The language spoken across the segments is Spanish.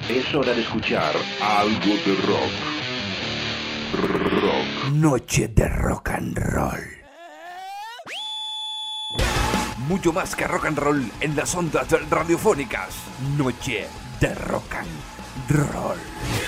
Es hora de escuchar algo de rock. Noche de rock and roll. Mucho más que rock and roll en las ondas radiofónicas. Noche de rock and roll.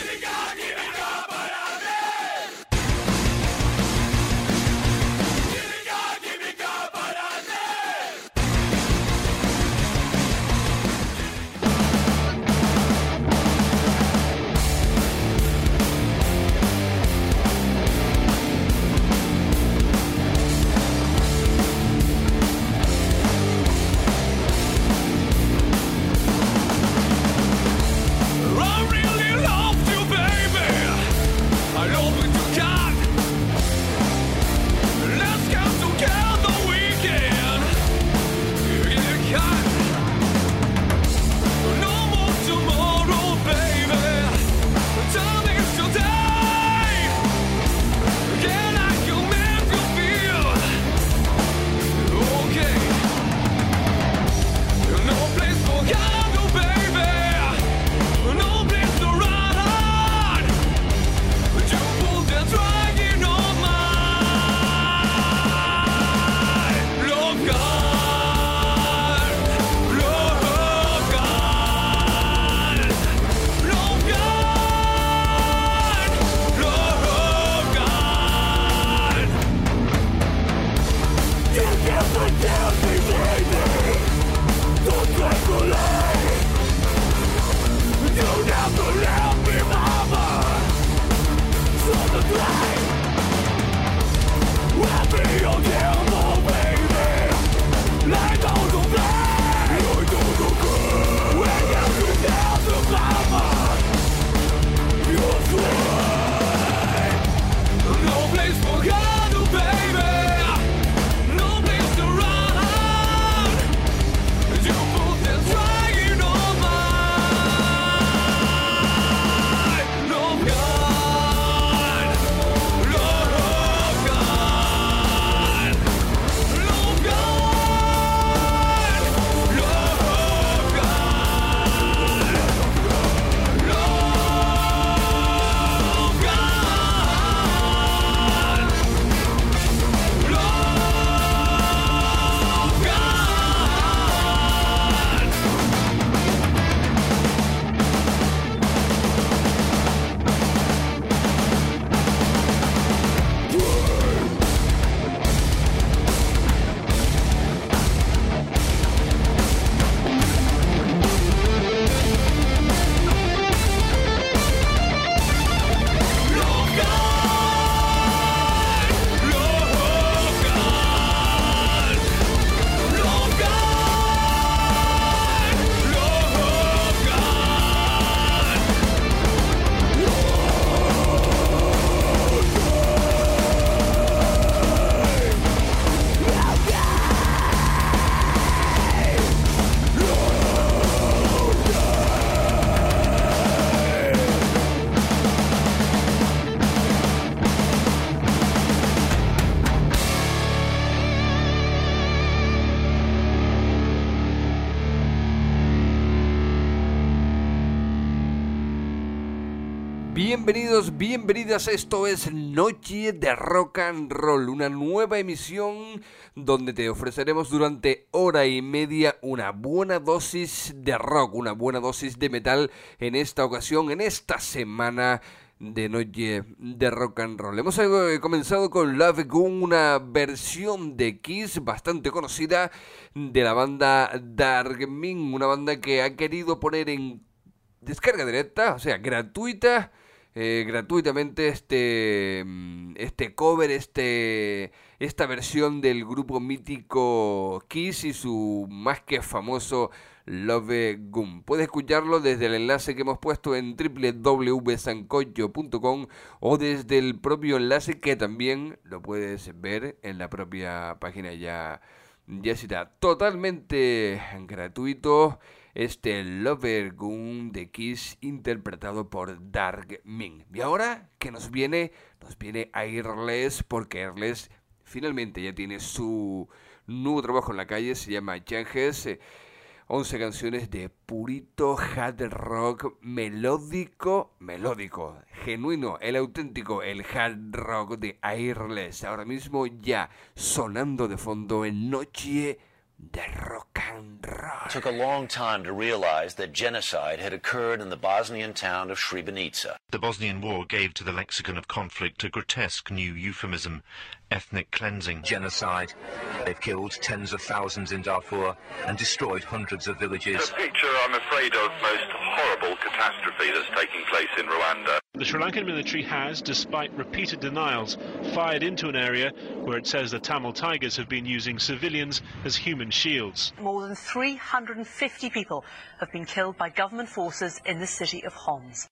Bienvenidos, bienvenidas, esto es Noche de Rock and Roll, una nueva emisión donde te ofreceremos durante hora y media una buena dosis de rock, una buena dosis de metal en esta ocasión, en esta semana de Noche de Rock and Roll. Hemos comenzado con Love Gun, una versión de Kiss bastante conocida de la banda Darkmin, una banda que ha querido poner en descarga directa, o sea, gratuitamente este cover, esta versión del grupo mítico Kiss y su más que famoso Love Gun. Puedes escucharlo desde el enlace que hemos puesto en www.sancocho.com o desde el propio enlace que también lo puedes ver en la propia página ya está totalmente gratuito. Love Gun de Kiss interpretado por Darkmin. Y ahora que nos viene Airless, porque Airless finalmente ya tiene su nuevo trabajo en la calle, se llama Changes. 11 canciones de purito hard rock melódico, genuino, el auténtico, el hard rock de Airless. Ahora mismo ya sonando de fondo en Noche de Rock and Roll. It took a long time to realize that genocide had occurred in the Bosnian town of Srebrenica. The Bosnian War gave to the lexicon of conflict a grotesque new euphemism, ethnic cleansing. Genocide. They've killed tens of thousands in Darfur and destroyed hundreds of villages. It's a picture, I'm afraid, of most horrible catastrophe that's taking place in Rwanda. The Sri Lankan military has, despite repeated denials, fired into an area where it says the Tamil Tigers have been using civilians as human shields. More than 350 people have been killed by government forces in the city of Homs.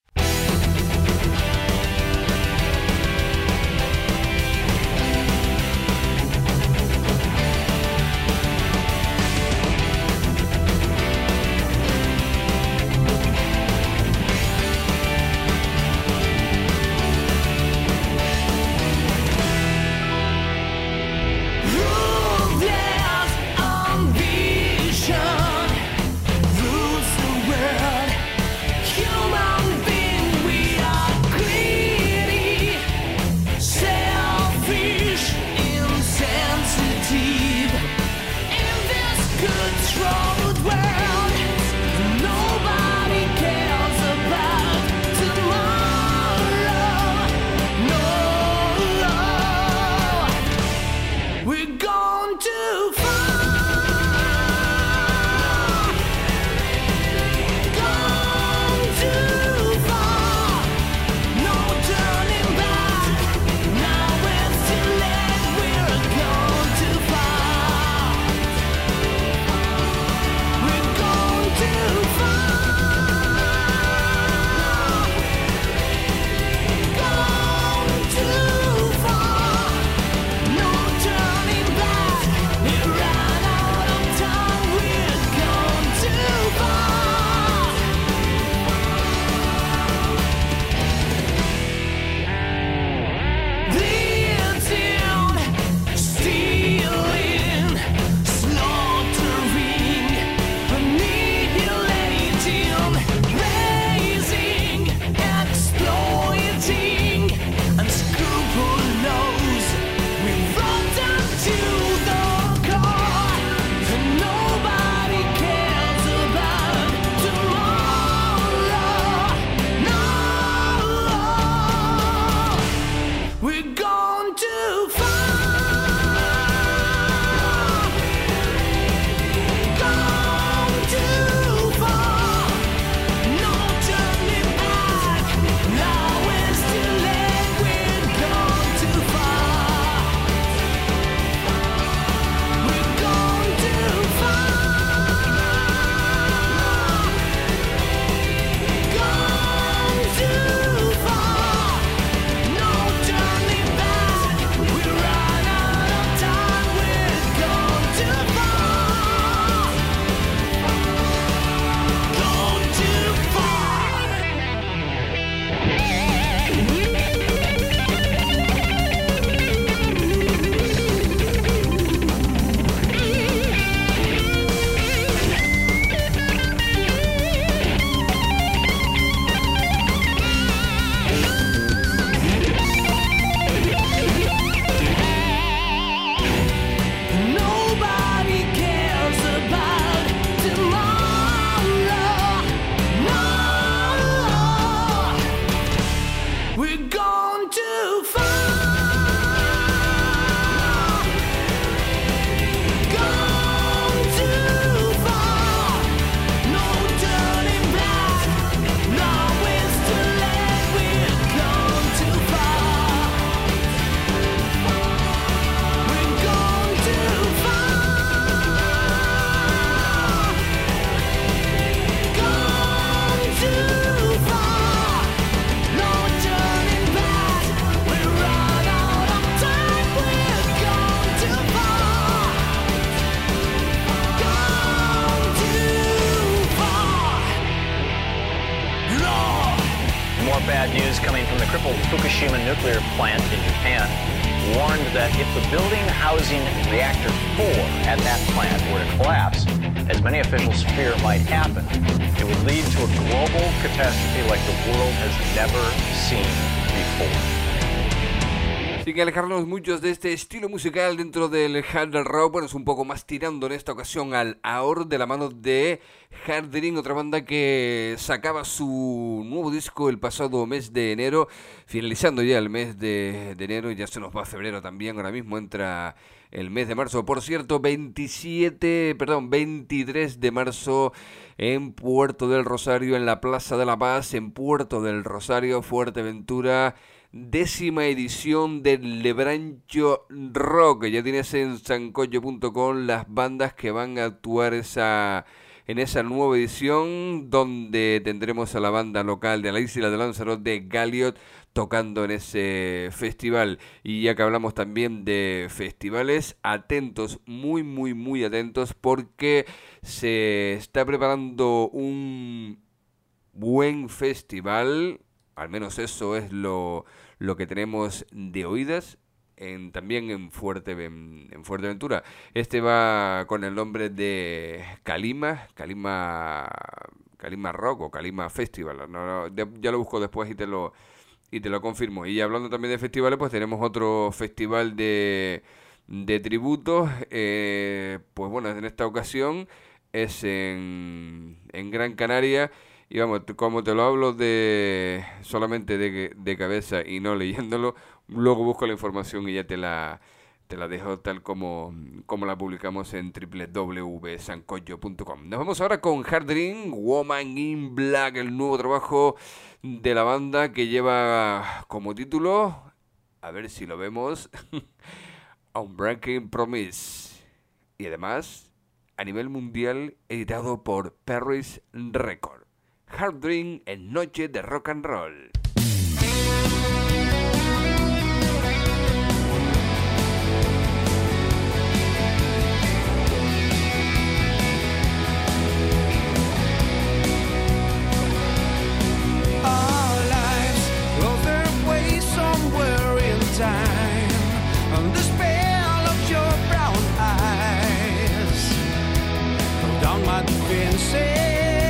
Bad news coming from the crippled Fukushima nuclear plant in Japan. warned that if the building housing reactor 4 at that plant were to collapse, as many officials fear might happen, it would lead to a global catastrophe like the world has never seen before. Sin alejarnos muchos de este estilo musical dentro del hard rock, bueno, es un poco más tirando en esta ocasión al AOR de la mano de Hard Dream, otra banda que sacaba su nuevo disco el pasado mes de enero, finalizando ya el mes de enero, y ya se nos va a febrero también, ahora mismo entra el mes de marzo. Por cierto, 23 de marzo en Puerto del Rosario, en la Plaza de la Paz, en Puerto del Rosario, Fuerteventura, 10ª edición del Lebrancho Rock. Ya tienes en sancocho.com las bandas que van a actuar en esa nueva edición, donde tendremos a la banda local de la isla de Lanzarote de Galliot tocando en ese festival. Y ya que hablamos también de festivales, atentos, muy atentos, porque se está preparando un buen festival. Al menos eso es lo que tenemos de oídas, también en Fuerteventura. Este va con el nombre de Calima Rock o Calima Festival. Ya lo busco después y te lo confirmo. Y hablando también de festivales, pues tenemos otro festival de tributos. Pues bueno, en esta ocasión es en Gran Canaria. Y vamos, como te lo hablo solamente de cabeza y no leyéndolo, luego busco la información y ya te la dejo tal como la publicamos en www.sancocho.com. Nos vamos ahora con Hard Dream, Woman in Black, el nuevo trabajo de la banda que lleva como título, a ver si lo vemos, Unbreaking Promise. Y además, a nivel mundial, editado por Paris Records. Hard Dream en Noche de Rock and Roll. Our lives lost their way somewhere in time, and the spell of your brown eyes broke down my defenses.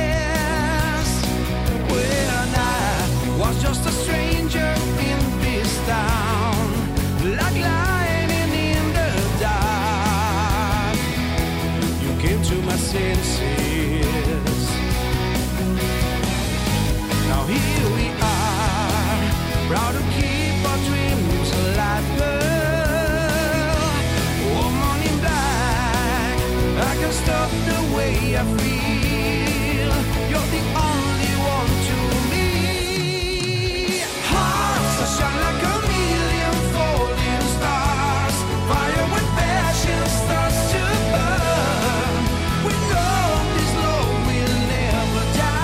Was just a stranger in this town, like lightning in the dark. You came to my senses. Now here we are, proud to keep our dreams alive. Girl, woman in black, I can stop the way I feel. You're the only one to me. Shine like a million falling stars, fire when passion starts to burn. We know this love will never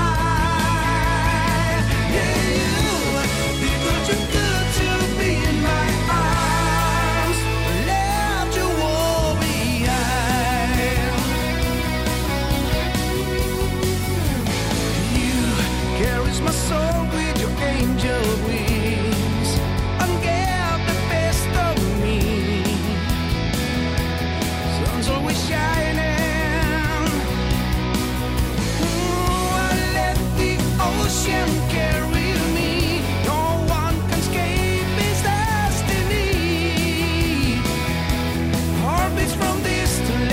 die. Yeah, because you're good to be in my arms, left you all behind. You carry my soul with your angel wings. Ocean carry me, no one can escape his destiny. Orbits from distant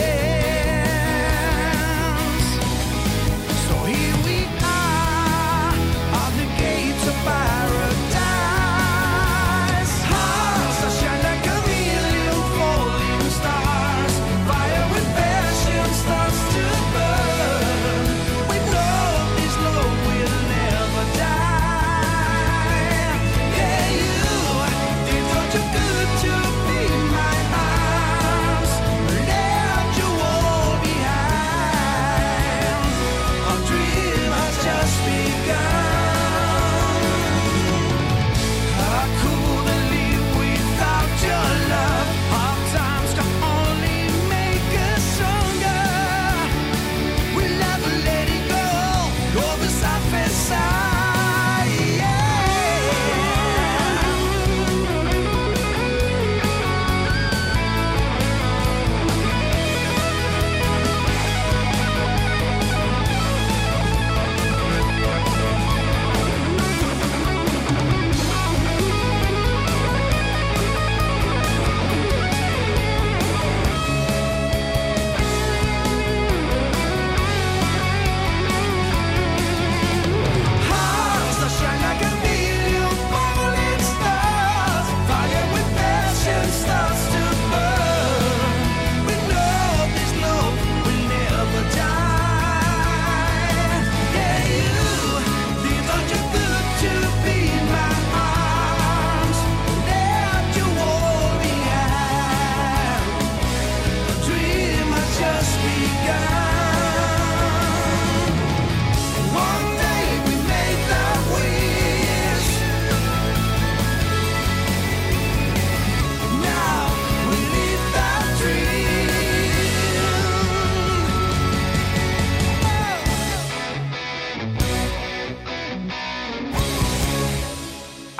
lands. So here we are at the gate.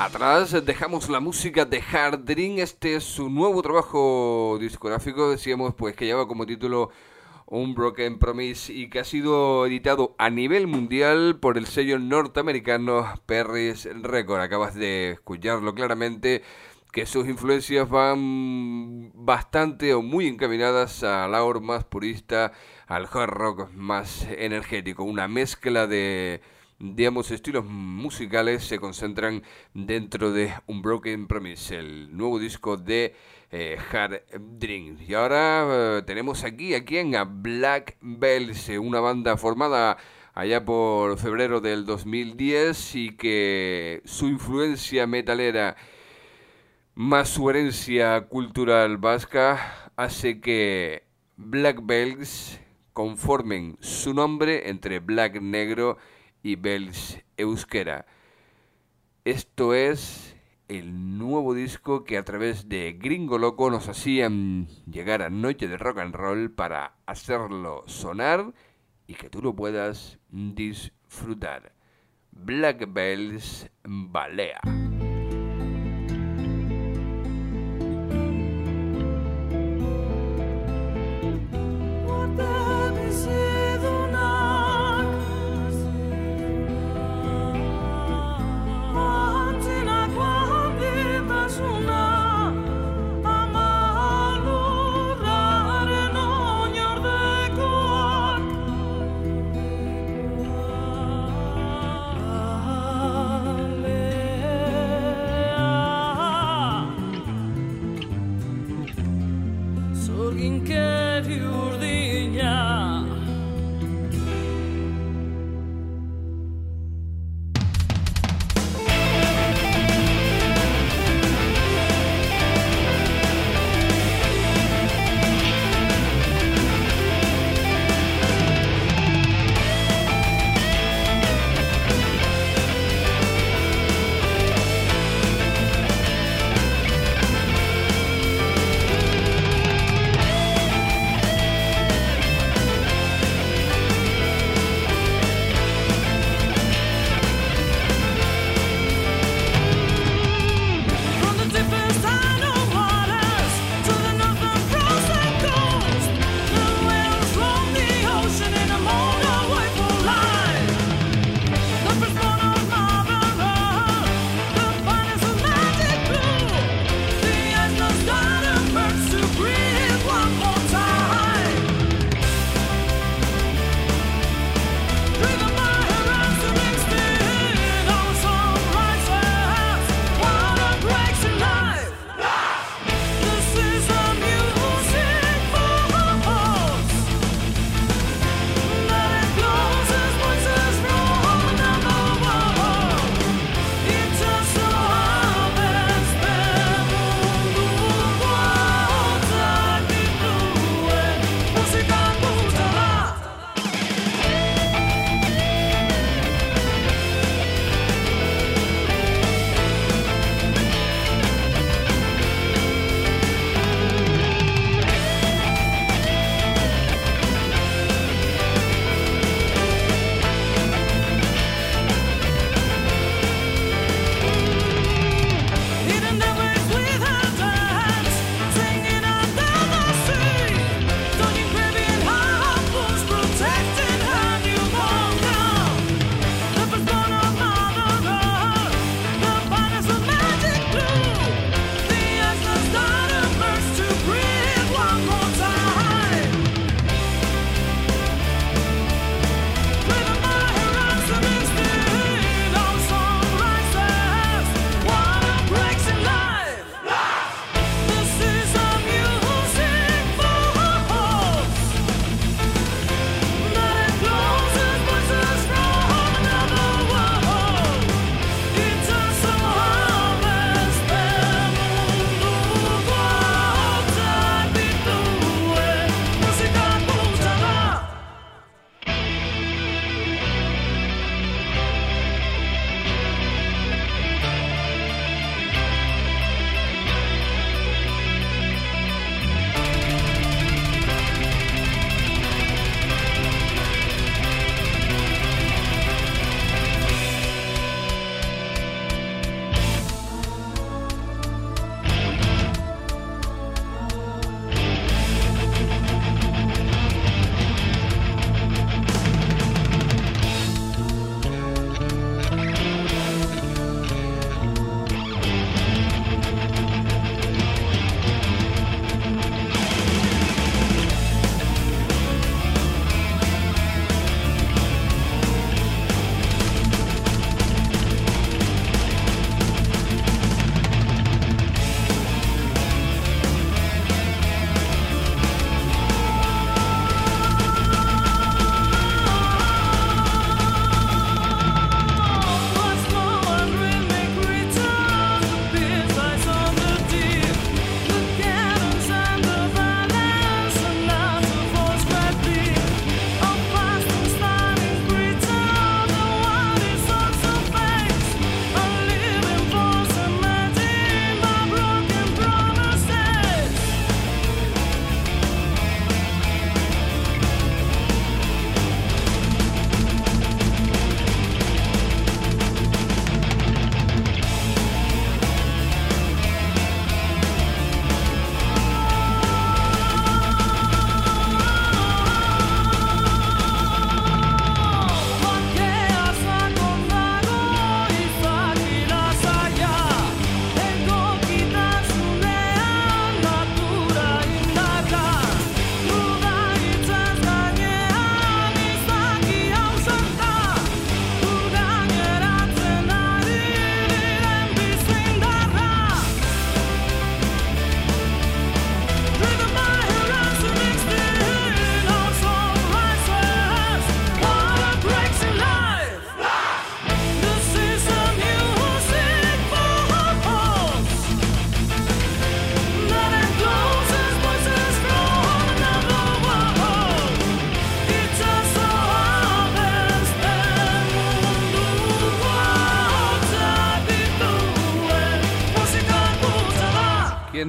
Atrás dejamos la música de Hard Dream. Este es su nuevo trabajo discográfico. Decíamos pues que lleva como título Unbroken Promise y que ha sido editado a nivel mundial por el sello norteamericano Perris Record. Acabas de escucharlo claramente, que sus influencias van bastante o muy encaminadas al aura más purista, al hard rock más energético. Una mezcla de, digamos, estilos musicales se concentran dentro de Unbroken Promise, el nuevo disco de Hard Dream. Y ahora tenemos aquí a quien, a Black Bells, una banda formada allá por febrero del 2010 y que su influencia metalera más su herencia cultural vasca hace que Black Bells conformen su nombre entre Black negro y Bells euskera. Esto es el nuevo disco que a través de Gringo Loco nos hacían llegar a Noche de Rock and Roll para hacerlo sonar y que tú lo puedas disfrutar. Black Bells Balea. Ale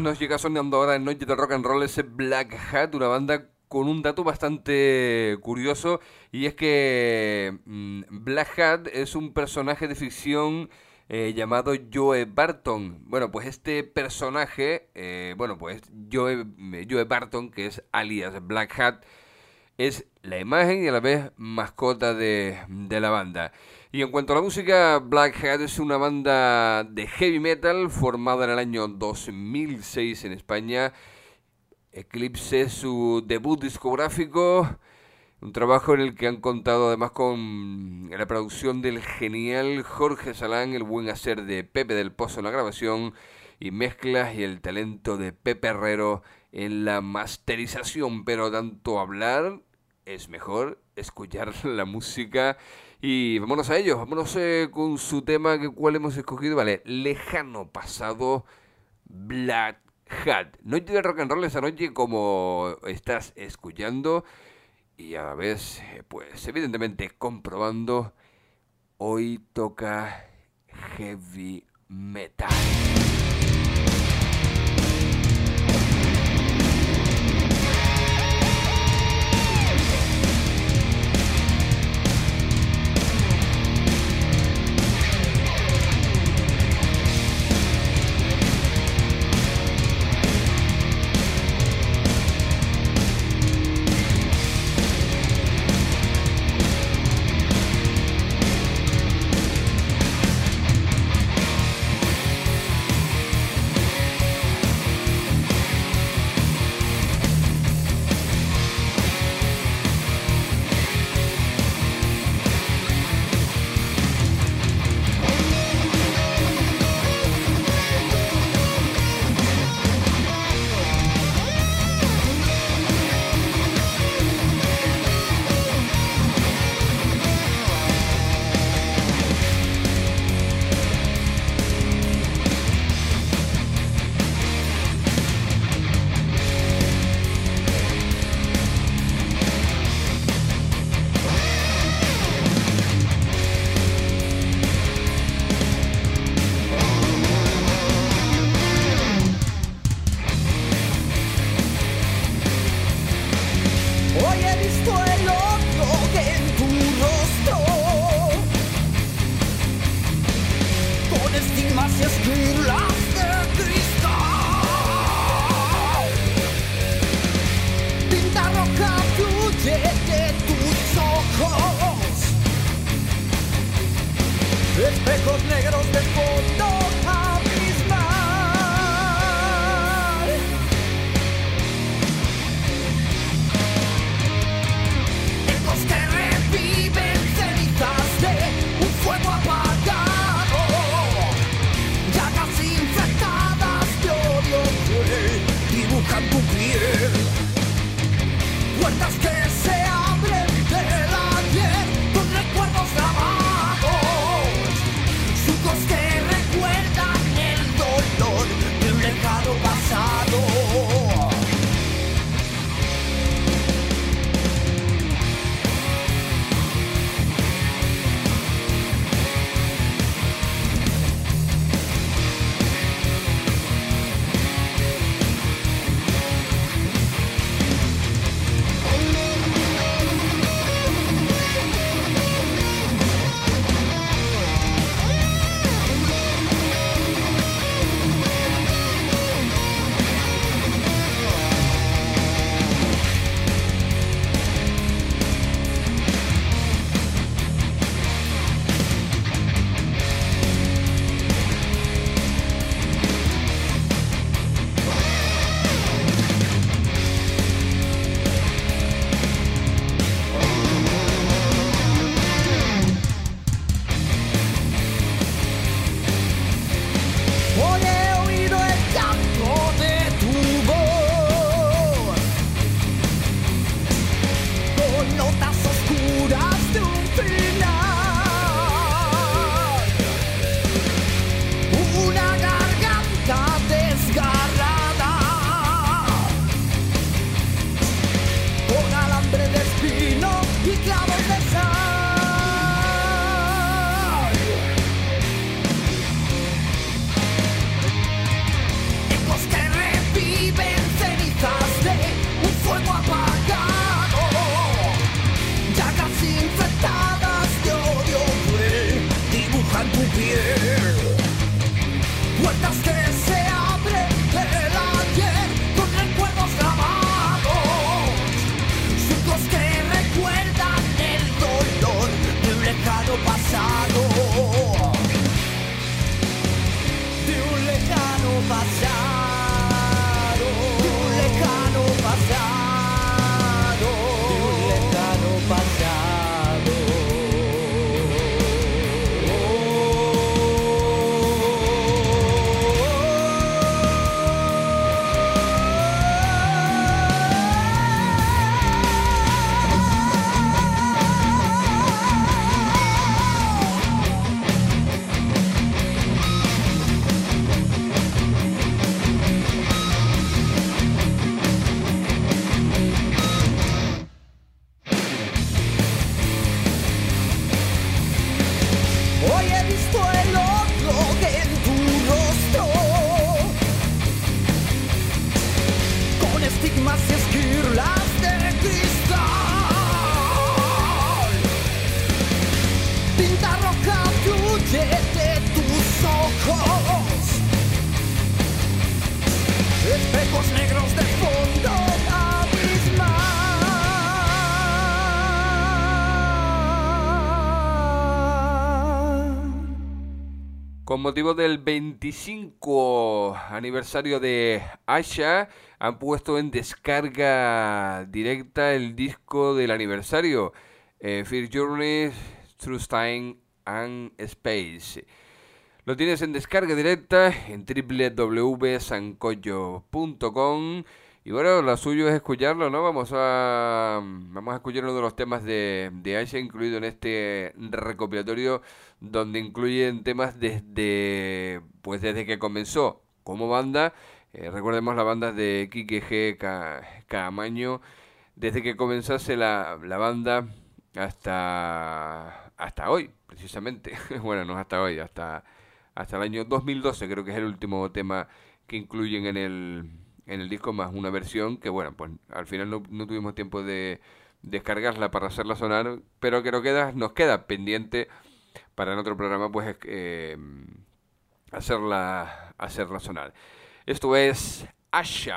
nos llega sonando ahora en Noche de Rock and Roll ese Black Hat, una banda con un dato bastante curioso, y es que Black Hat es un personaje de ficción llamado Joe Barton. Bueno, pues este personaje, Joe Barton, que es alias Black Hat, es la imagen y a la vez mascota de la banda. Y en cuanto a la música, Black Hat es una banda de heavy metal formada en el año 2006 en España. Eclipse es su debut discográfico, un trabajo en el que han contado además con la producción del genial Jorge Salán, el buen hacer de Pepe del Pozo en la grabación y mezclas, y el talento de Pepe Herrero en la masterización. Pero tanto hablar es mejor escuchar la música. Y vámonos a ello, vámonos con su tema, ¿cuál hemos escogido? Vale, Lejano Pasado, Black Hat. Noche de rock and roll esta noche, como estás escuchando y a la vez, pues evidentemente comprobando, hoy toca heavy metal. Espejos negros de fondo abismal. Ecos que reviven cenizas de un fuego apagado, llagas infectadas de odio que dibujan tu piel, puertas que se abren del ayer con recuerdos grabados, que recuerda puertas que se abren del ayer con recuerdos grabados, surcos que recuerdan el dolor de un lejano pasado, de un lejano pasado, de un lejano pasado, de un lejano pasado. Hoy he visto el odio en tu rostro, con estigmas y esquirlas de cristal. Tinta roja fluye de tus ojos, espejos negros de fondo abismal. Con motivo del 25 aniversario de Asha, han puesto en descarga directa el disco del aniversario, First Journey Through Time and Space. Lo tienes en descarga directa en www.sancoyo.com. Y bueno, lo suyo es escucharlo, ¿no? Vamos a escuchar uno de los temas de Asha incluido en este recopilatorio, donde incluyen temas desde que comenzó como banda. Recordemos la banda de Quique G. Caamaño, desde que comenzase la banda hasta hoy, precisamente. Bueno, no hasta hoy, hasta el año 2012, creo que es el último tema que incluyen en el disco, más una versión que, bueno, pues al final no tuvimos tiempo de descargarla para hacerla sonar, pero que nos queda pendiente para en otro programa, pues hacerla sonar. Esto es Asha.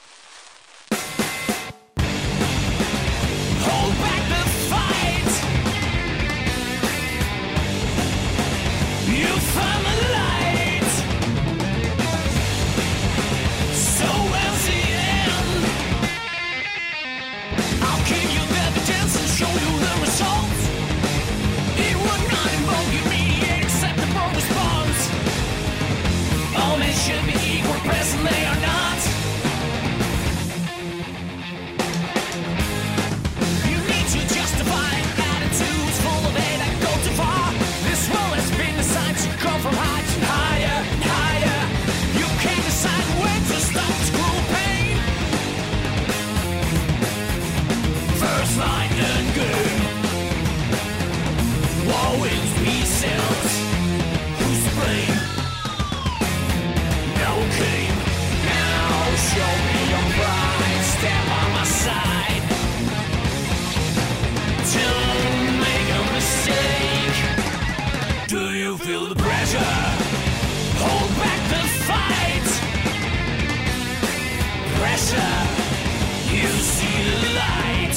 Hold back the fight. You found the light. So where's the end? I'll give you the evidence and show you the results. It would not involve immediate acceptable response. All men should be equal, present they are not. You need to justify attitudes full of hate that go too far. This world has been designed to go from high to higher and higher. You can't decide when to stop this cruel pain. First line and game. War wins, peace sells. Who's to blame? No game. Now show me your pride. Stand by my side. Don't make a mistake. Do you feel the pressure? Hold back the fight. Pressure. You see the light.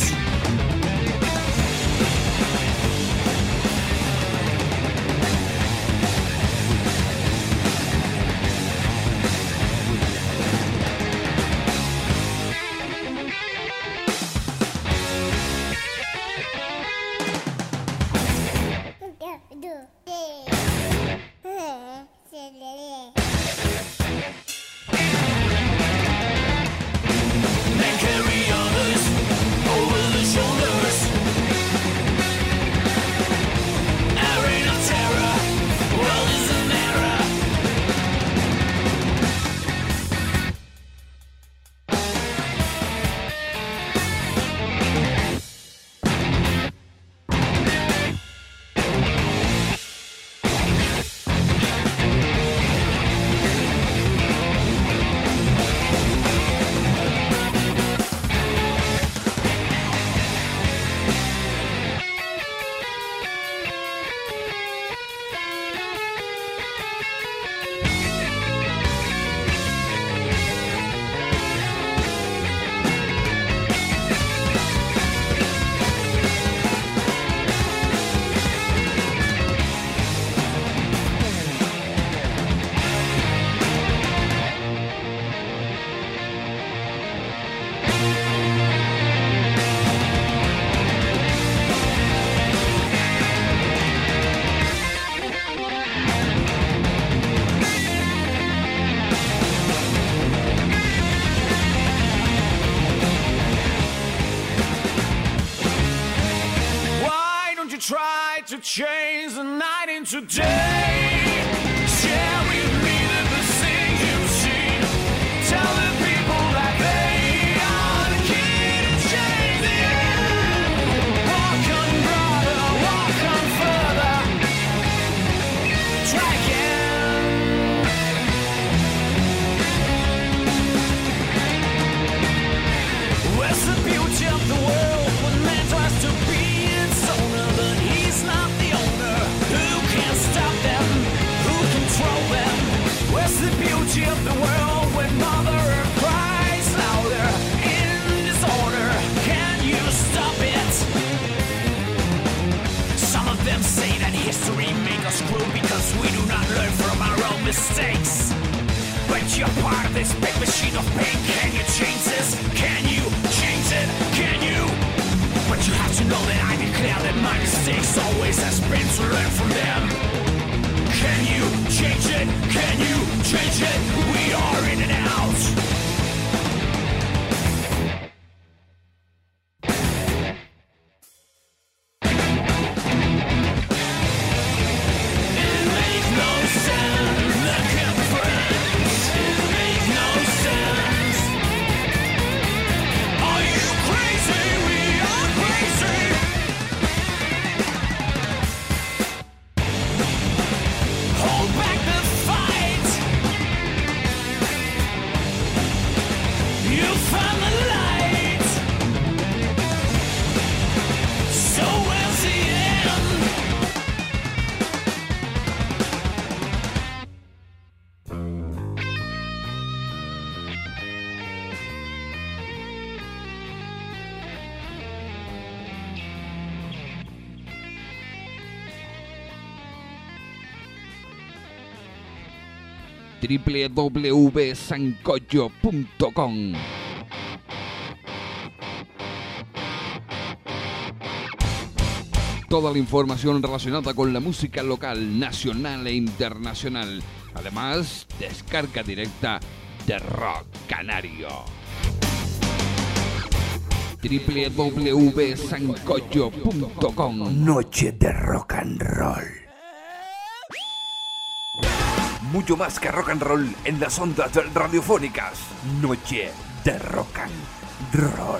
tilt the world when mother earth cries louder in disorder. Can you stop it? Some of them say that history makes us cruel because we do not learn from our own mistakes. But you're part of this big machine of pain. Can you change this? Can you change it? Can you? But you have to know that I declare that my mistakes always has been to learn from them. Can you change it? Can you change it? We are in and out. www.sancocho.com. Toda la información relacionada con la música local, nacional e internacional. Además, descarga directa de Rock Canario. www.sancocho.com. Noche de rock and roll. Mucho más que rock and roll en las ondas radiofónicas. Noche de rock and roll.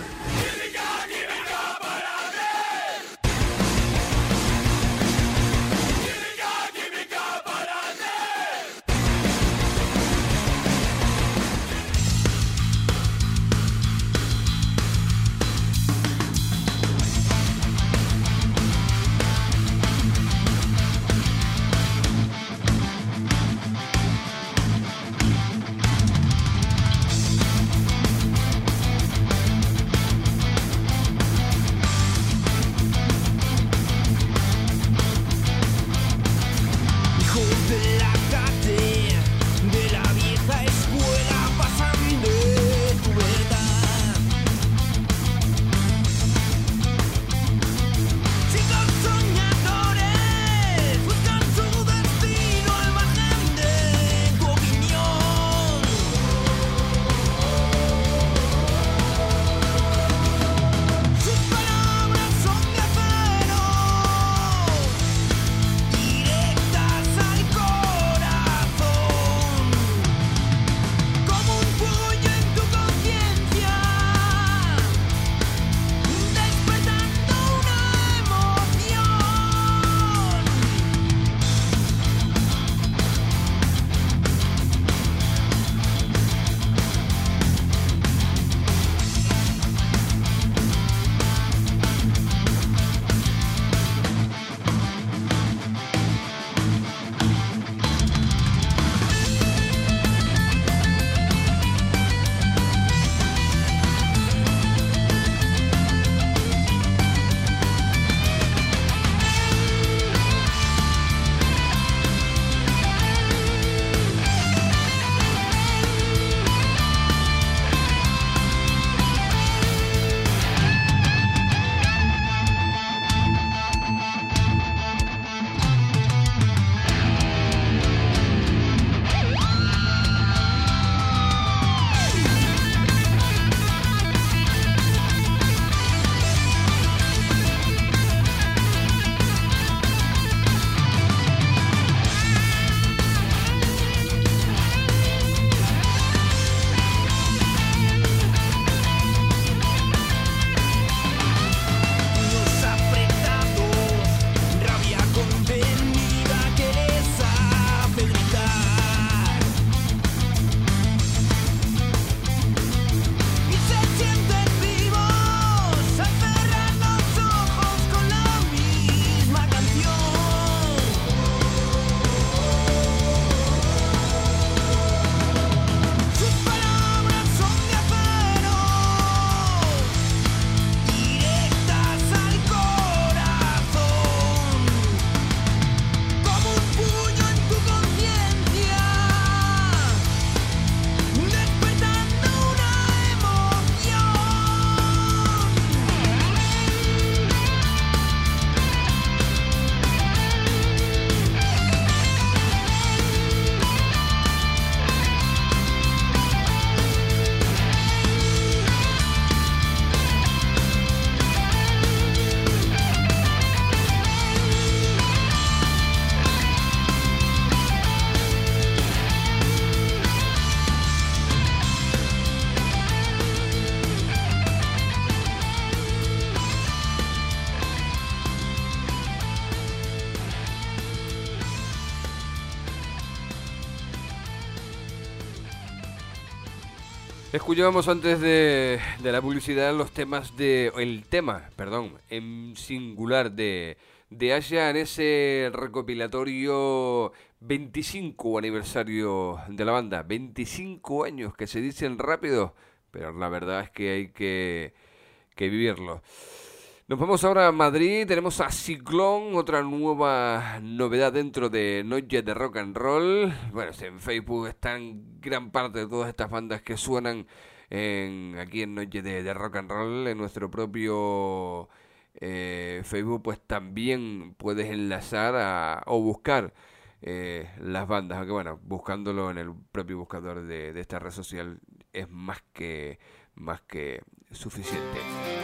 Escuchábamos antes de la publicidad el tema en singular de Asha en ese recopilatorio 25 aniversario de la banda. 25 años que se dicen rápido, pero la verdad es que hay que vivirlo. Nos vamos ahora a Madrid, tenemos a Ciclón, otra nueva novedad dentro de Noche de Rock and Roll. Bueno, en Facebook están gran parte de todas estas bandas que suenan aquí en Noche de Rock and Roll. En nuestro propio Facebook pues también puedes enlazar o buscar las bandas, aunque bueno, buscándolo en el propio buscador de esta red social es más que suficiente.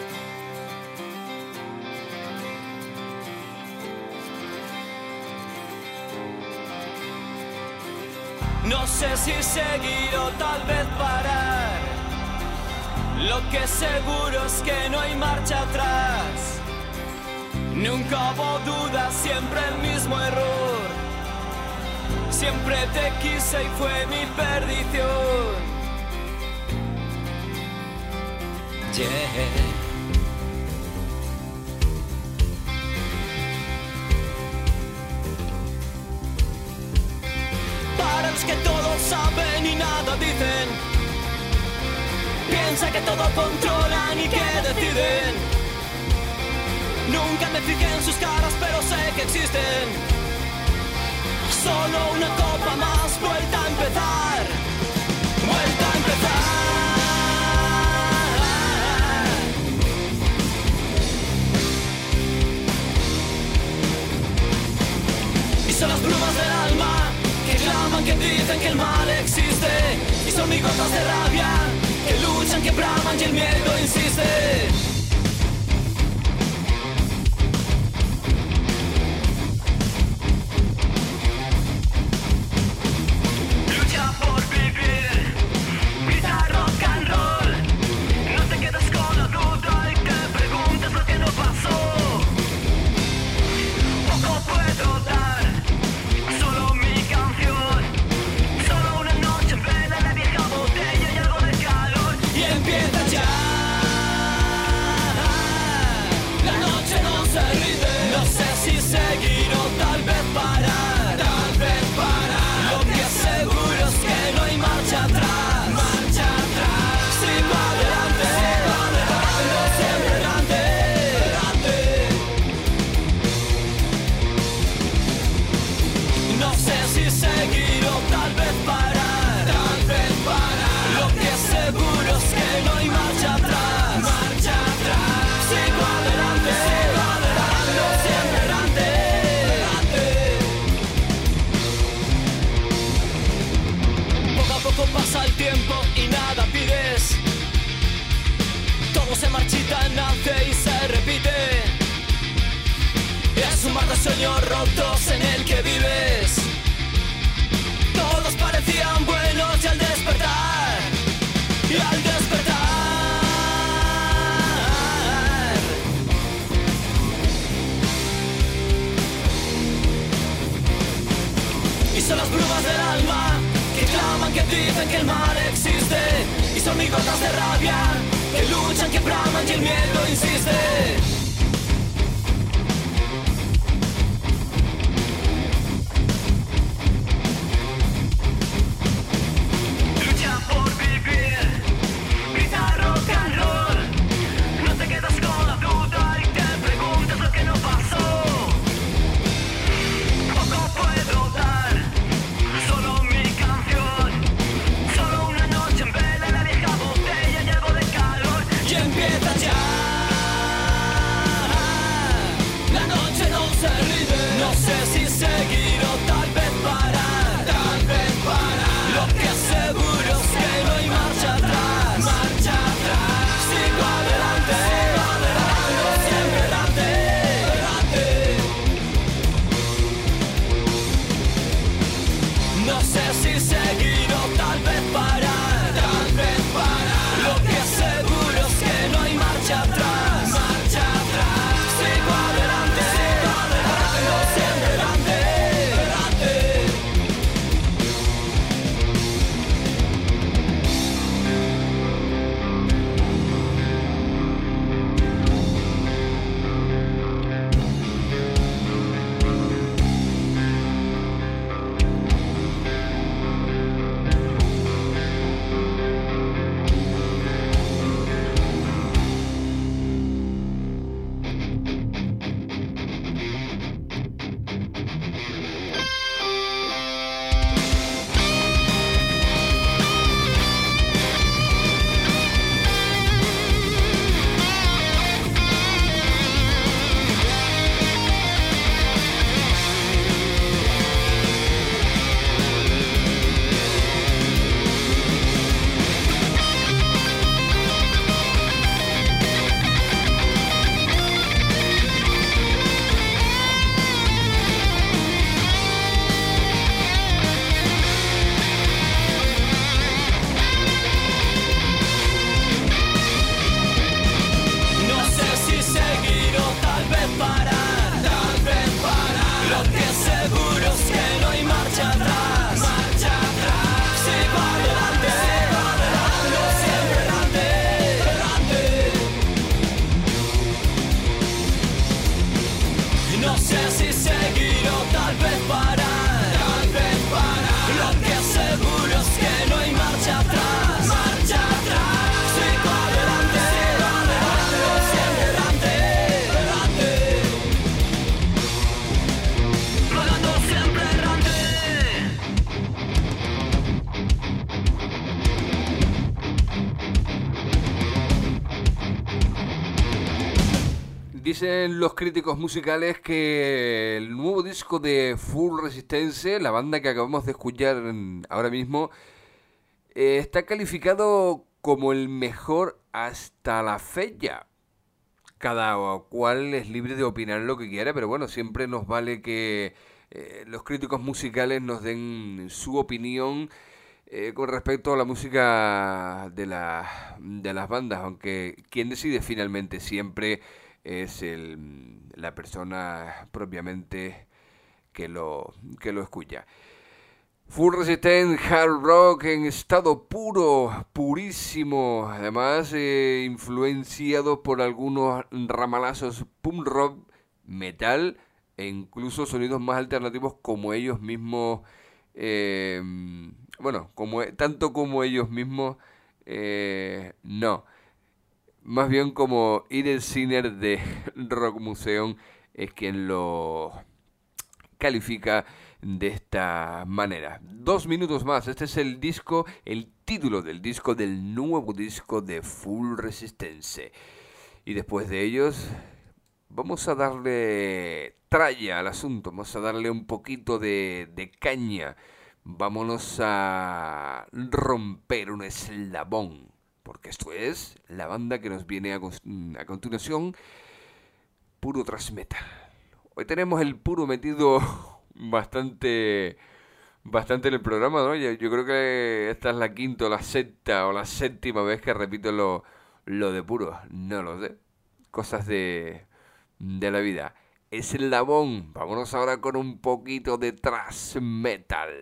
No sé si seguir o tal vez parar. Lo que seguro es que no hay marcha atrás. Nunca hubo dudas, siempre el mismo error. Siempre te quise y fue mi perdición. Yeah. Para los que todos saben y nada dicen, piensa que todo controlan y que deciden. Nunca me fijé en sus caras, pero sé que existen. Solo una copa más, vuelta a empezar. Vuelta a empezar. Y son las brumas del alma que claman, que dicen que el mal existe. Y son mis gotas de rabia que luchan, que braman y el miedo insiste. Lucha por vivir, grita rock and roll. No te quedes con la duda y que preguntes lo que no pasó. Poco puedo dar, solo mi canción. Solo una noche en vela, la vieja botella y algo de calor. Y empieza ya. La noche no se rinde. No sé si seguir o tal vez parar. Tal vez parar. Lo que seguro es que no hay marcha atrás. Marcha atrás. Sigo adelante. Sigo adelante. Siempre adelante. No sé si seguir o tal vez parar. Tal vez parar. Lo que seguro es que no hay marcha atrás. Marcha atrás. Sigo adelante. Sigo adelante. Siempre adelante. Poco a poco pasa el tiempo y nada pides. Todo se marchita, nace y se repite. Es un mar de sueños rotos en el que vives. Todos parecían buenos y al despertar, y son las brumas del alma que claman, que dicen que el mal existe. Y son mis gotas de rabia que luchan, que braman y el miedo insiste. Lucha por vivir, grita rock and roll. No te quedas con la duda y te preguntas lo que no pasó. Poco puedo dar, solo mi canción. Solo una noche en vela, la vieja botella y algo de calor. Y empieza ya. La noche no se rinde. No sé si seguir o tal vez parar. Tal vez parar. Lo que seguro es que no hay marcha atrás. Marcha atrás. Sigo adelante. Sigo adelante. Siempre adelante. No sé si seguir o tal vez parar. Tal vez parar. Lo que seguro es que no hay marcha atrás. Marcha atrás. Sigo adelante. Sigo adelante. Siempre adelante. Dicen los críticos musicales que el nuevo disco de Full Resistance, la banda que acabamos de escuchar ahora mismo, está calificado como el mejor hasta la fecha. Cada cual es libre de opinar lo que quiera, pero bueno, siempre nos vale que los críticos musicales nos den su opinión con respecto a la música de las bandas, aunque quien decide finalmente siempre es la persona propiamente que lo escucha. Full Resistance Hard Rock en estado puro, purísimo, además influenciado por algunos ramalazos punk rock, metal e incluso sonidos más alternativos como ellos mismos, tanto como ellos mismos, no. Más bien como Eden Sinner de Rock Museum es quien lo califica de esta manera. 2 minutos más. Este es el título del nuevo disco de Full Resistance. Y después de ellos vamos a darle tralla al asunto. Vamos a darle un poquito de caña. Vámonos a romper un eslabón. Porque esto es la banda que nos viene a continuación, puro thrash metal. Hoy tenemos el puro metido bastante en el programa, ¿no? Yo creo que esta es la quinta o la sexta o la séptima vez que repito lo de puro. No lo sé. Cosas de la vida. Eslabón. Vámonos ahora con un poquito de thrash metal.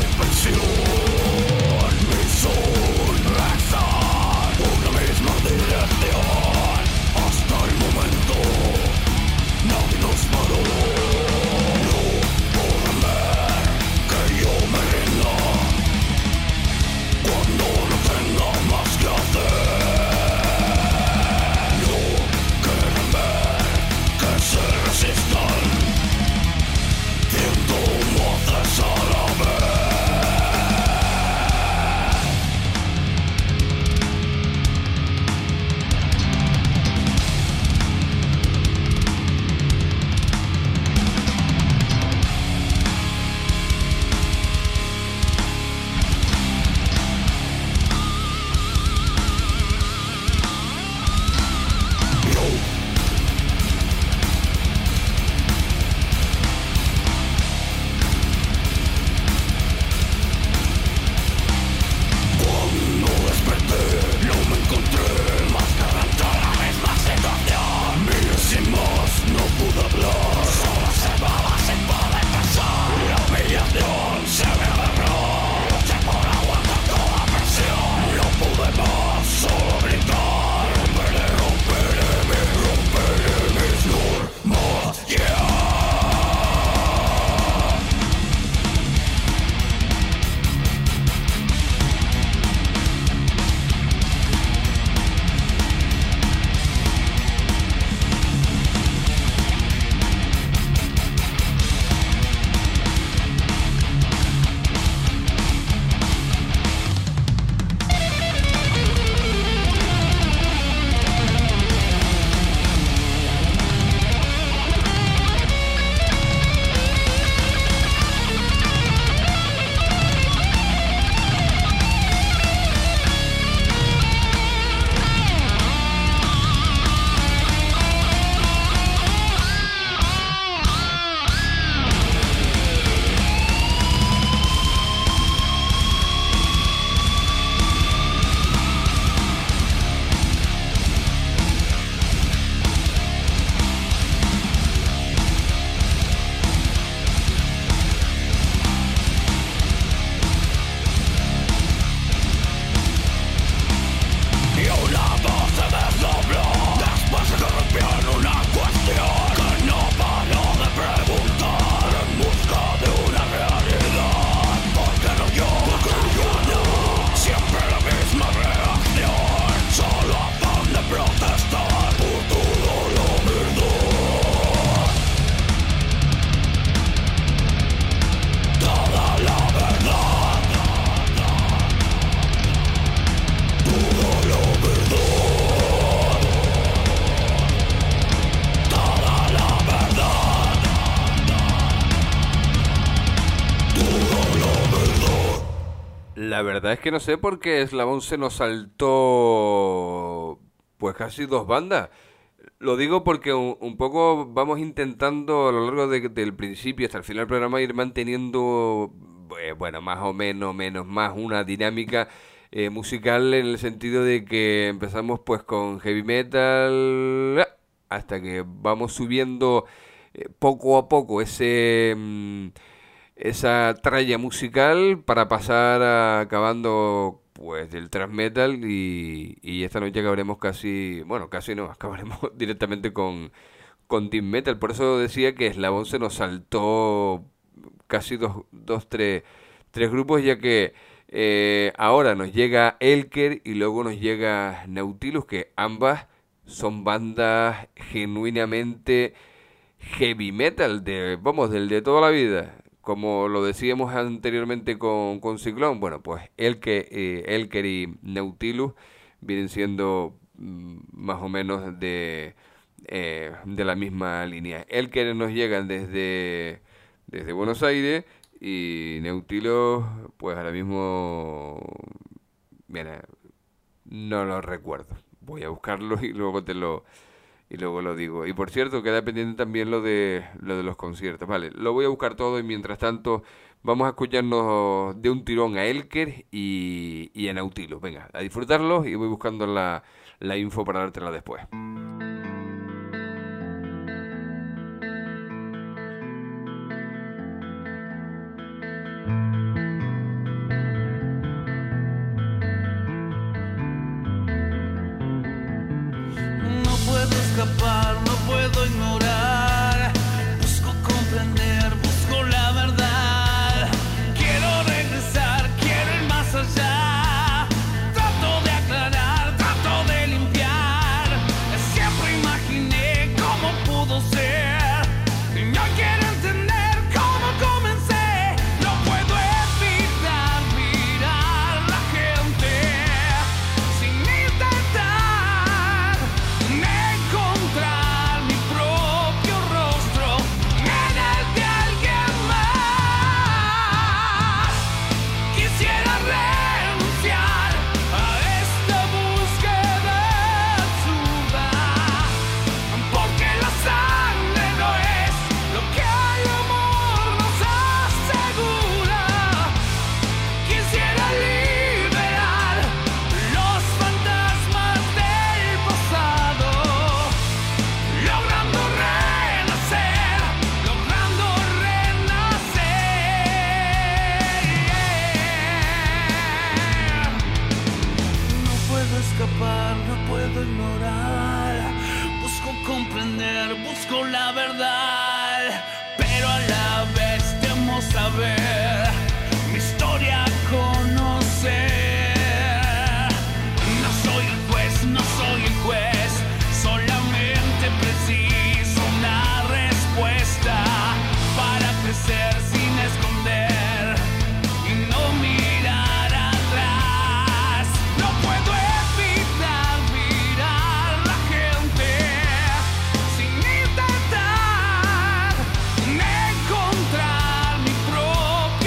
Una misma verdad es que no sé por qué Eslabón se nos saltó pues casi 2 bandas. Lo digo porque un poco vamos intentando a lo largo del principio hasta el final del programa ir manteniendo, bueno, más o menos, más una dinámica musical, en el sentido de que empezamos pues con heavy metal hasta que vamos subiendo poco a poco esa tralla musical para pasar acabando pues del thrash metal y esta noche acabaremos acabaremos directamente con death metal. Por eso decía que Eslabón se nos saltó casi tres grupos, ya que ahora nos llega Elker y luego nos llega Nautilus, que ambas son bandas genuinamente heavy metal, del de toda la vida. Como lo decíamos anteriormente con Ciclón, bueno, pues Elker y Nautilus vienen siendo más o menos de la misma línea. Elker nos llegan desde Buenos Aires y Nautilus, pues ahora mismo, mira, no lo recuerdo. Voy a buscarlo y luego lo digo. Y por cierto, queda pendiente también lo de los conciertos. Vale, lo voy a buscar todo y mientras tanto vamos a escucharnos de un tirón a Elker y a Nautilus. Venga, a disfrutarlos y voy buscando la info para dártela después. No puedo ignorar, busco comprender, busco la verdad. Quiero regresar, quiero ir más allá. Trato de aclarar, trato de limpiar. Siempre imaginé cómo pudo ser. No quiero entender cómo comencé. No puedo evitar mirar la gente sin intentar encontrar mi propio rostro en el de alguien más. Quisiera renunciar a esta búsqueda absurda, porque la sangre no es lo que el amor nos asegura. Quisiera liberar los fantasmas del pasado, logrando renacer, logrando renacer. No puedo escapar, no puedo ignorar. Busco comprender, busco la verdad, pero a la vez temo saber mi historia, conocer. No soy el juez, no soy el juez, solamente preciso una respuesta para crecer sin esconder y no mirar atrás. No puedo evitar mirar la gente sin intentar encontrar mi propio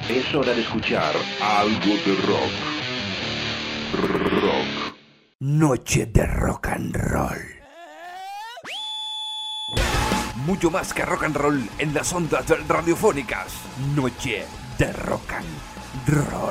Es hora de escuchar algo de rock. Rock. Noche de rock and roll. Mucho más que rock and roll en las ondas radiofónicas. Noche de rock and roll.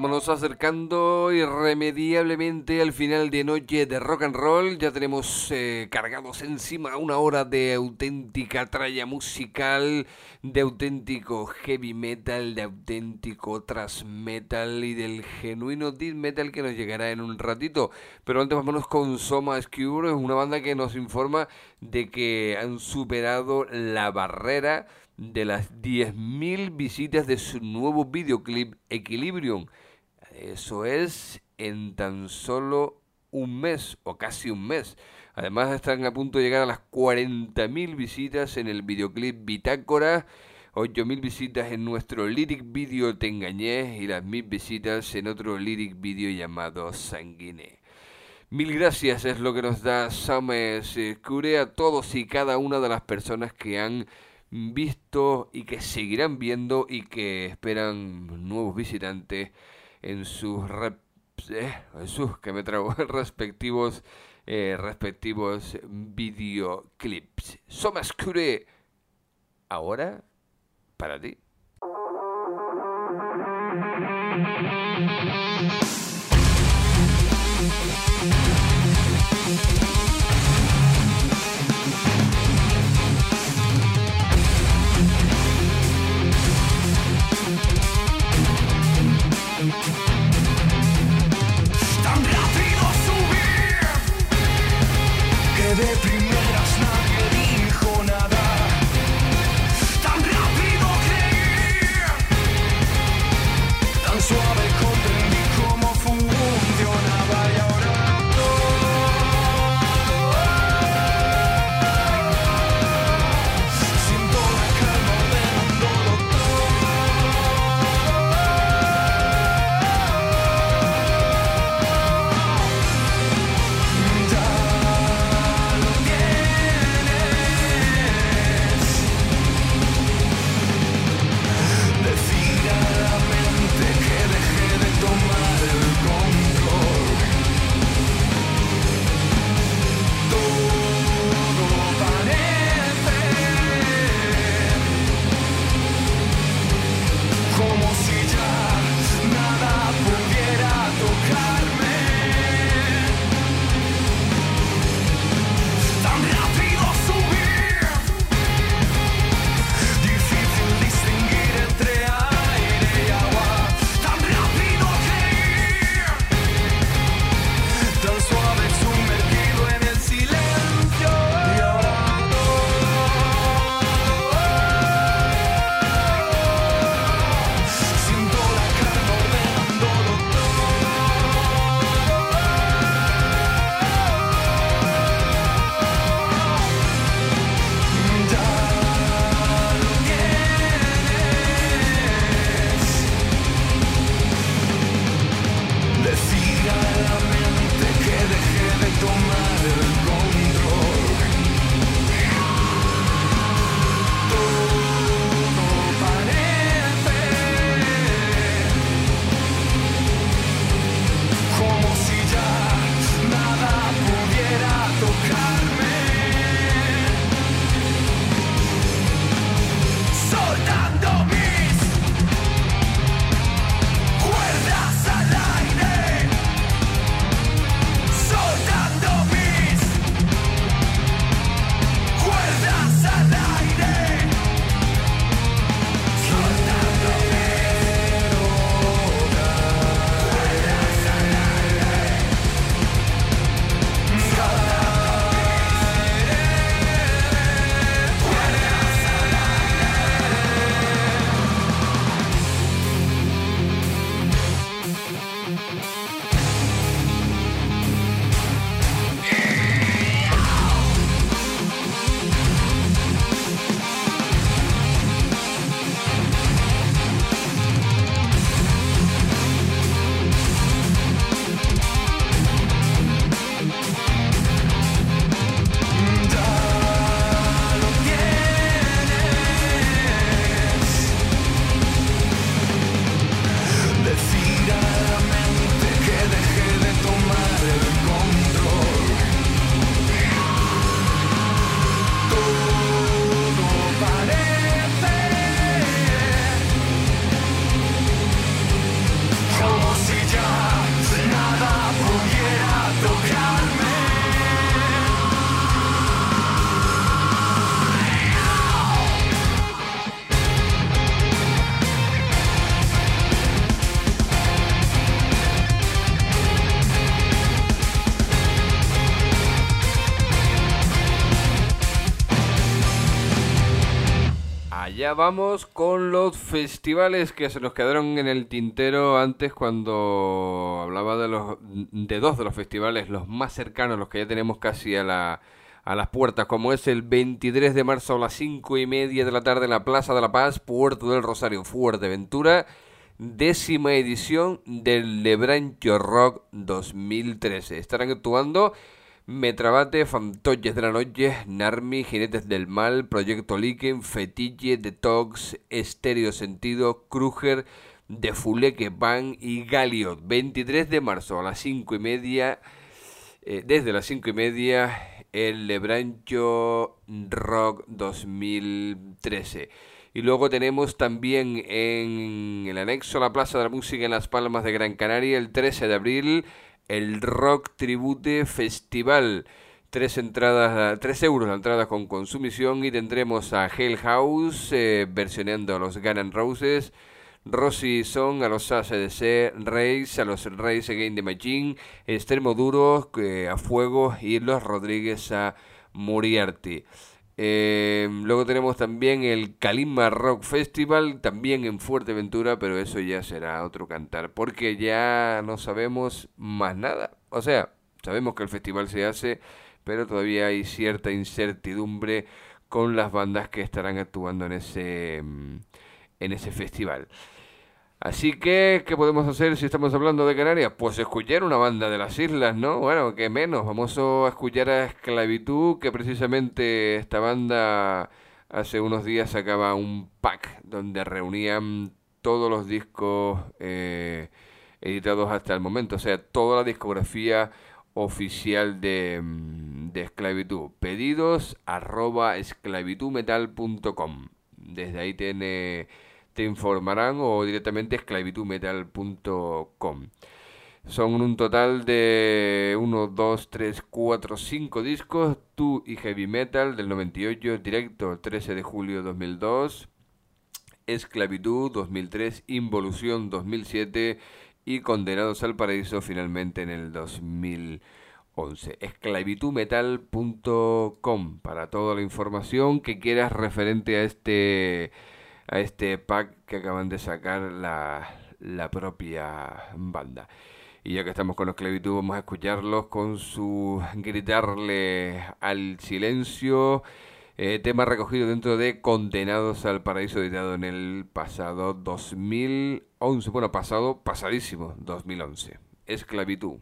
vámonos acercando irremediablemente al final de Noche de Rock and Roll. Ya tenemos cargados encima una hora de auténtica tralla musical, de auténtico heavy metal, de auténtico thrash metal y del genuino death metal que nos llegará en un ratito. Pero antes vámonos con Soma Obscure, una banda que nos informa de que han superado la barrera de las 10.000 visitas de su nuevo videoclip Equilibrium. Eso es en tan solo un mes o casi un mes. Además están a punto de llegar a las 40.000 visitas en el videoclip Bitácora, 8.000 visitas en nuestro lyric video Te Engañé y las 1.000 visitas en otro lyric video llamado Sanguine. Mil gracias es lo que nos da Soma Obscure a todos y cada una de las personas que han visto y que seguirán viendo y que esperan nuevos visitantes en sus respectivos videoclips. Soma Obscure, ahora para ti. Tan rápido subir que de primeras nadie dijo nada. Tan rápido creer, tan suave comprendí cómo funcionaba y ahora siento la calma ordenándolo todo. Como si ya nada pudiera tocarme. Tan rápido subir, difícil distinguir entre aire y agua. Tan rápido creer, tan suave sumergido en el silencio. Y ahora siento la calma ordenándolo todo. Ya lo tienes. Decir a la mente que deje de tomar el control. Todo parece como si ya nada pudiera tocarme. Soltando mis cuerdas al aire. Soltando mis Allá vamos con los festivales que se nos quedaron en el tintero antes cuando hablaba de dos de los festivales, los más cercanos, los que ya tenemos casi a las puertas, como es el 23 de marzo a las 5:30 de la tarde en la Plaza de la Paz, Puerto del Rosario, Fuerteventura, 10ª edición del Lebrancho Rock 2013. Estarán actuando Metrabate, Fantoches de la Noche, Narmi, Jinetes del Mal, Proyecto Liken, Fetiche, Detox, Estéreo Sentido, Kruger, De Fuleque Band y Galiot. 23 de marzo a las 5:30, desde las 5:30, el Lebrancho Rock 2013. Y luego tenemos también en el anexo a la Plaza de la Música en Las Palmas de Gran Canaria, el 13 de abril, el Rock Tribute Festival. 3 euros la entrada con consumición, y tendremos a Hell House versionando a los Guns N' Roses, Rosy Song a los AC/DC, Race a los Race Against the Machine, Extremo Duro a Fuego y Los Rodríguez a Moriarty. Luego tenemos también el Calima Rock Festival, también en Fuerteventura, pero eso ya será otro cantar, porque ya no sabemos más nada. O sea, sabemos que el festival se hace, pero todavía hay cierta incertidumbre con las bandas que estarán actuando en ese festival. Así que, ¿qué podemos hacer si estamos hablando de Canarias? Pues escuchar una banda de las islas, ¿no? Bueno, ¿qué menos? Vamos a escuchar a Esclavitud, que precisamente esta banda hace unos días sacaba un pack donde reunían todos los discos editados hasta el momento, o sea, toda la discografía oficial de Esclavitud. Pedidos @esclavitudmetal.com. Desde ahí te informarán, o directamente esclavitudmetal.com. Son un total de 1, 2, 3, 4, 5 discos. Tú y Heavy Metal del 98, Directo 13 de julio 2002, Esclavitud 2003, Involución 2007 y Condenados al Paraíso finalmente en el 2011. esclavitudmetal.com para toda la información que quieras referente a este pack que acaban de sacar la propia banda. Y ya que estamos con Esclavitud, vamos a escucharlos con su Gritarle al Silencio, tema recogido dentro de Condenados al Paraíso, editado en el pasado 2011, bueno, pasadísimo 2011. Esclavitud.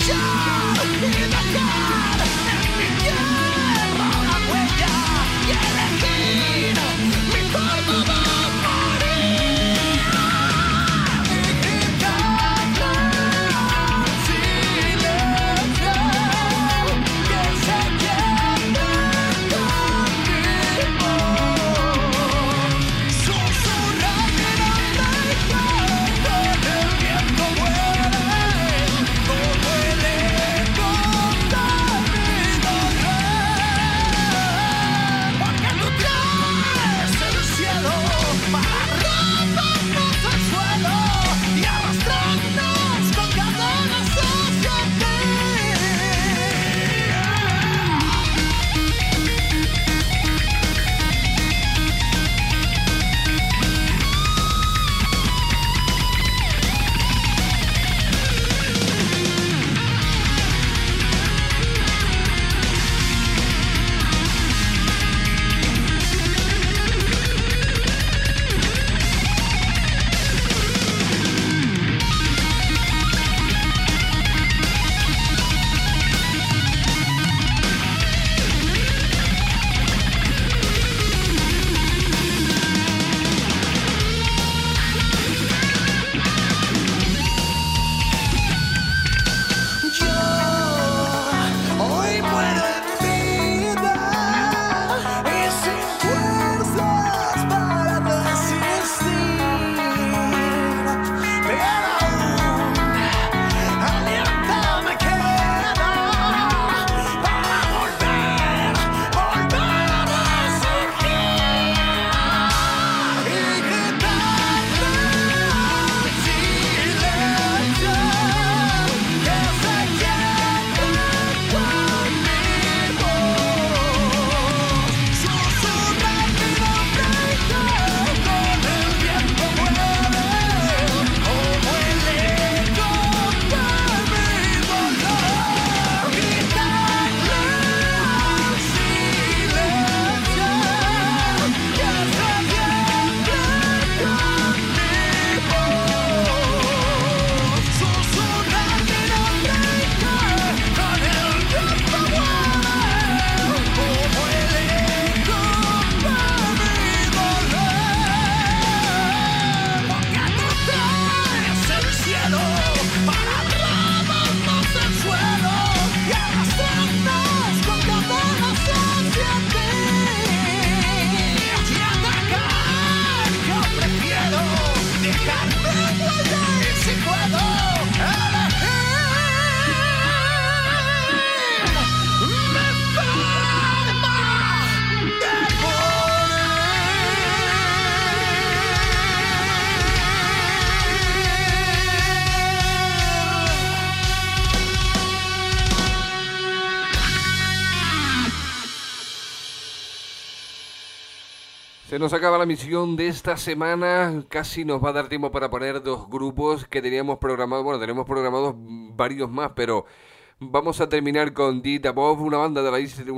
Se nos acaba la misión de esta semana, casi nos va a dar tiempo para poner dos grupos que teníamos programados, bueno, tenemos programados varios más, pero vamos a terminar con Dead Above, una banda de la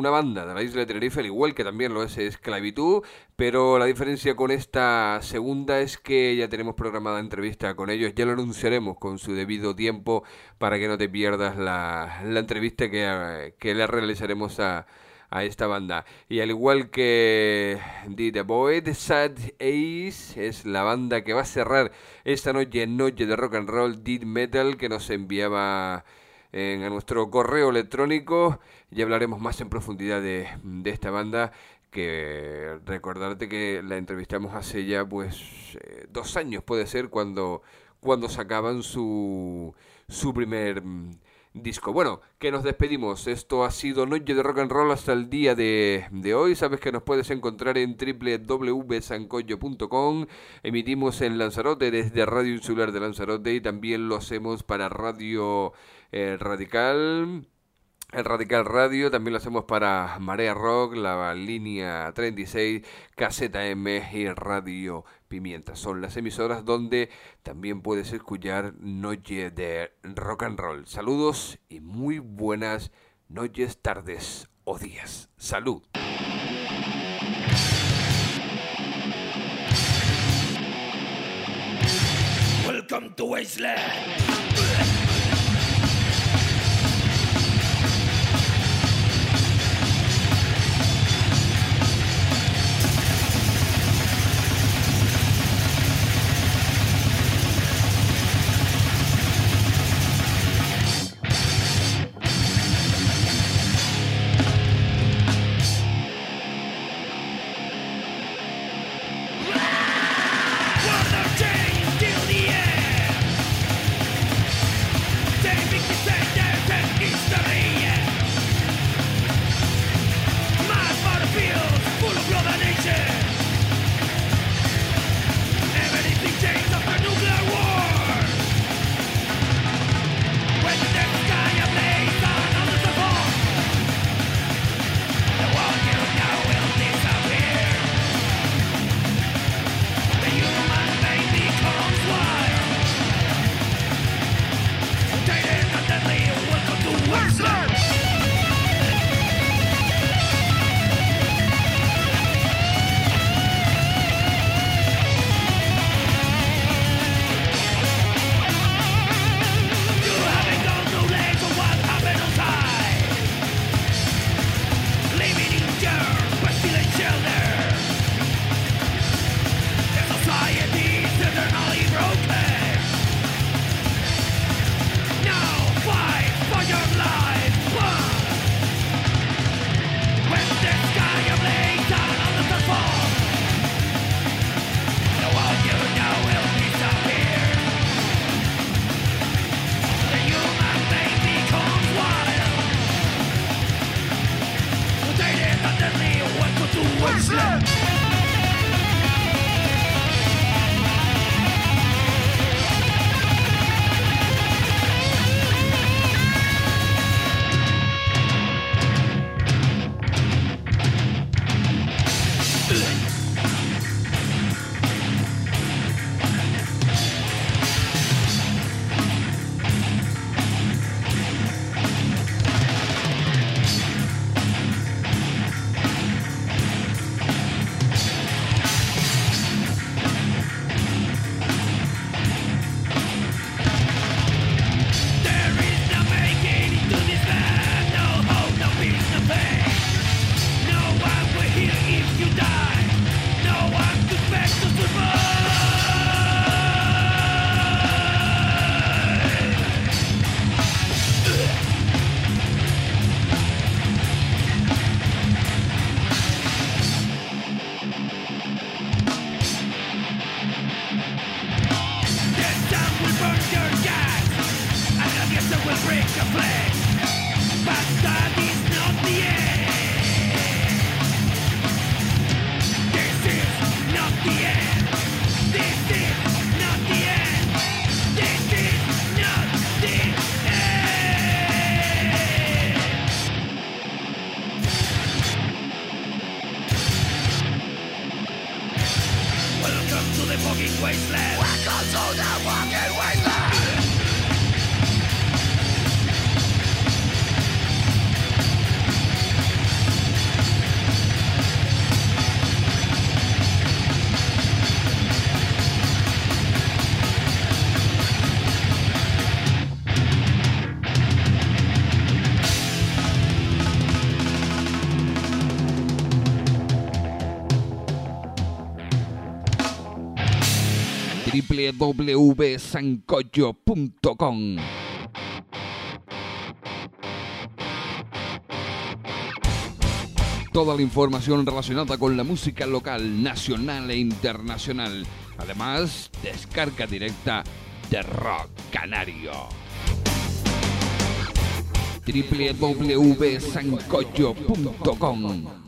isla de Tenerife, al igual que también lo es Esclavitud, pero la diferencia con esta segunda es que ya tenemos programada entrevista con ellos, ya lo anunciaremos con su debido tiempo para que no te pierdas la entrevista que le realizaremos a esta banda. Y al igual que The Void, Sad Ace es la banda que va a cerrar esta noche de rock and roll death metal, que nos enviaba a nuestro correo electrónico. Ya hablaremos más en profundidad de esta banda, que recordarte que la entrevistamos hace ya 2 años, puede ser, cuando sacaban su primer disco. Bueno, que nos despedimos. Esto ha sido Noche de Rock and Roll hasta el día de hoy. Sabes que nos puedes encontrar en www.sancoyo.com. Emitimos en Lanzarote desde Radio Insular de Lanzarote y también lo hacemos para Radio Radical. El Radical Radio, también lo hacemos para Marea Rock, la línea 36, Caseta M y Radio Pimienta. Son las emisoras donde también puedes escuchar Noche de Rock and Roll. Saludos y muy buenas noches, tardes o días. Salud. Welcome to Wasteland. www.sancocho.com. Toda la información relacionada con la música local, nacional e internacional. Además, descarga directa de Rock Canario. www.sancocho.com.